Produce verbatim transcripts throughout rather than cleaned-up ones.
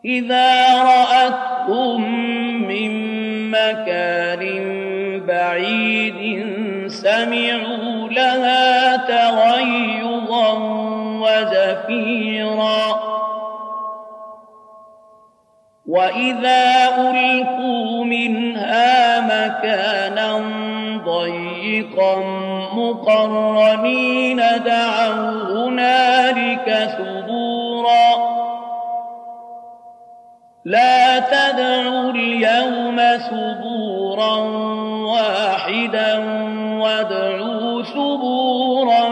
إذا رأتهم من مكان بعيد سمعوا لها تغيظا وزفيرا وإذا ألقوا منها مكانا ضيقا مقرنين دعوا هنالك ثبورا لا تدعوا اليوم ثبورا واحدا وادعوا ثبورا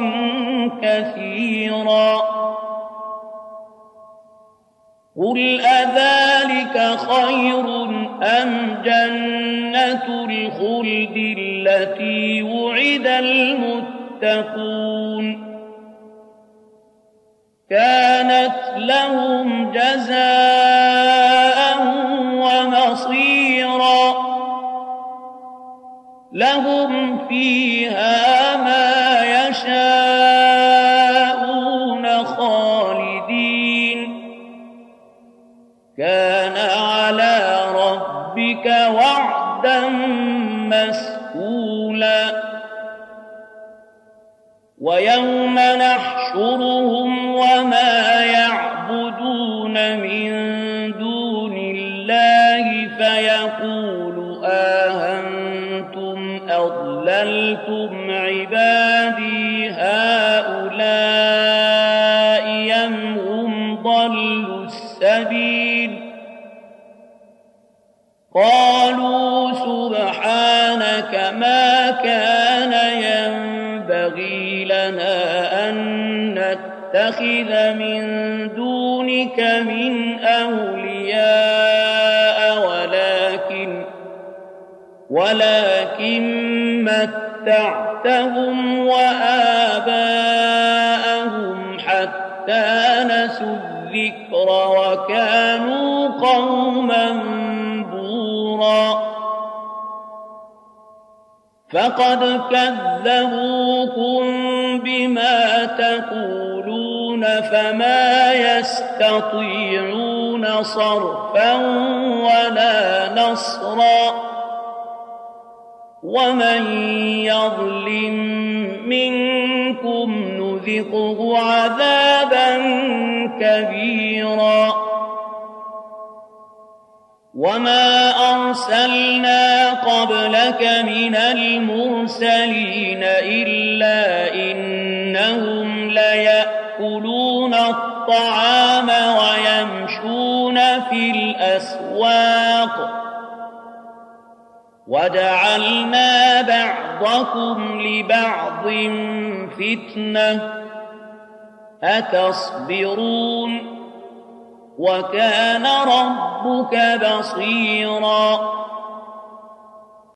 كثيرا قل أذلك خير أم جنة الخلد التي وعد المتقون كانت لهم جزاء ومصيرا لهم فيها ما يشاءون خالدين كان على ربك وعدا مسئولا ويوم نحشرهم وما يعبدون من دون الله فيقول آهنتم أضللتم عبادي هؤلاء أم هم ضلوا السبيل قالوا سبحانك ما كان ينبغي لنا أن نتخذ من دونك من أولياء ولكن ولكن متعتهم وآباءهم حتى نسوا الذكر وكانوا قوما بورا فقد كذبوكم بما تقولون فما يستطيعون صرفا ولا نصرا ومن يظلم منكم نذقه عذابا كبيرا وما أرسلنا قبلك من المرسلين إلا إنهم ليأكلون الطعام ويمشون في الأسواق وجعلنا بعضكم لبعض فتنة أتصبرون وكان ربك بصيرا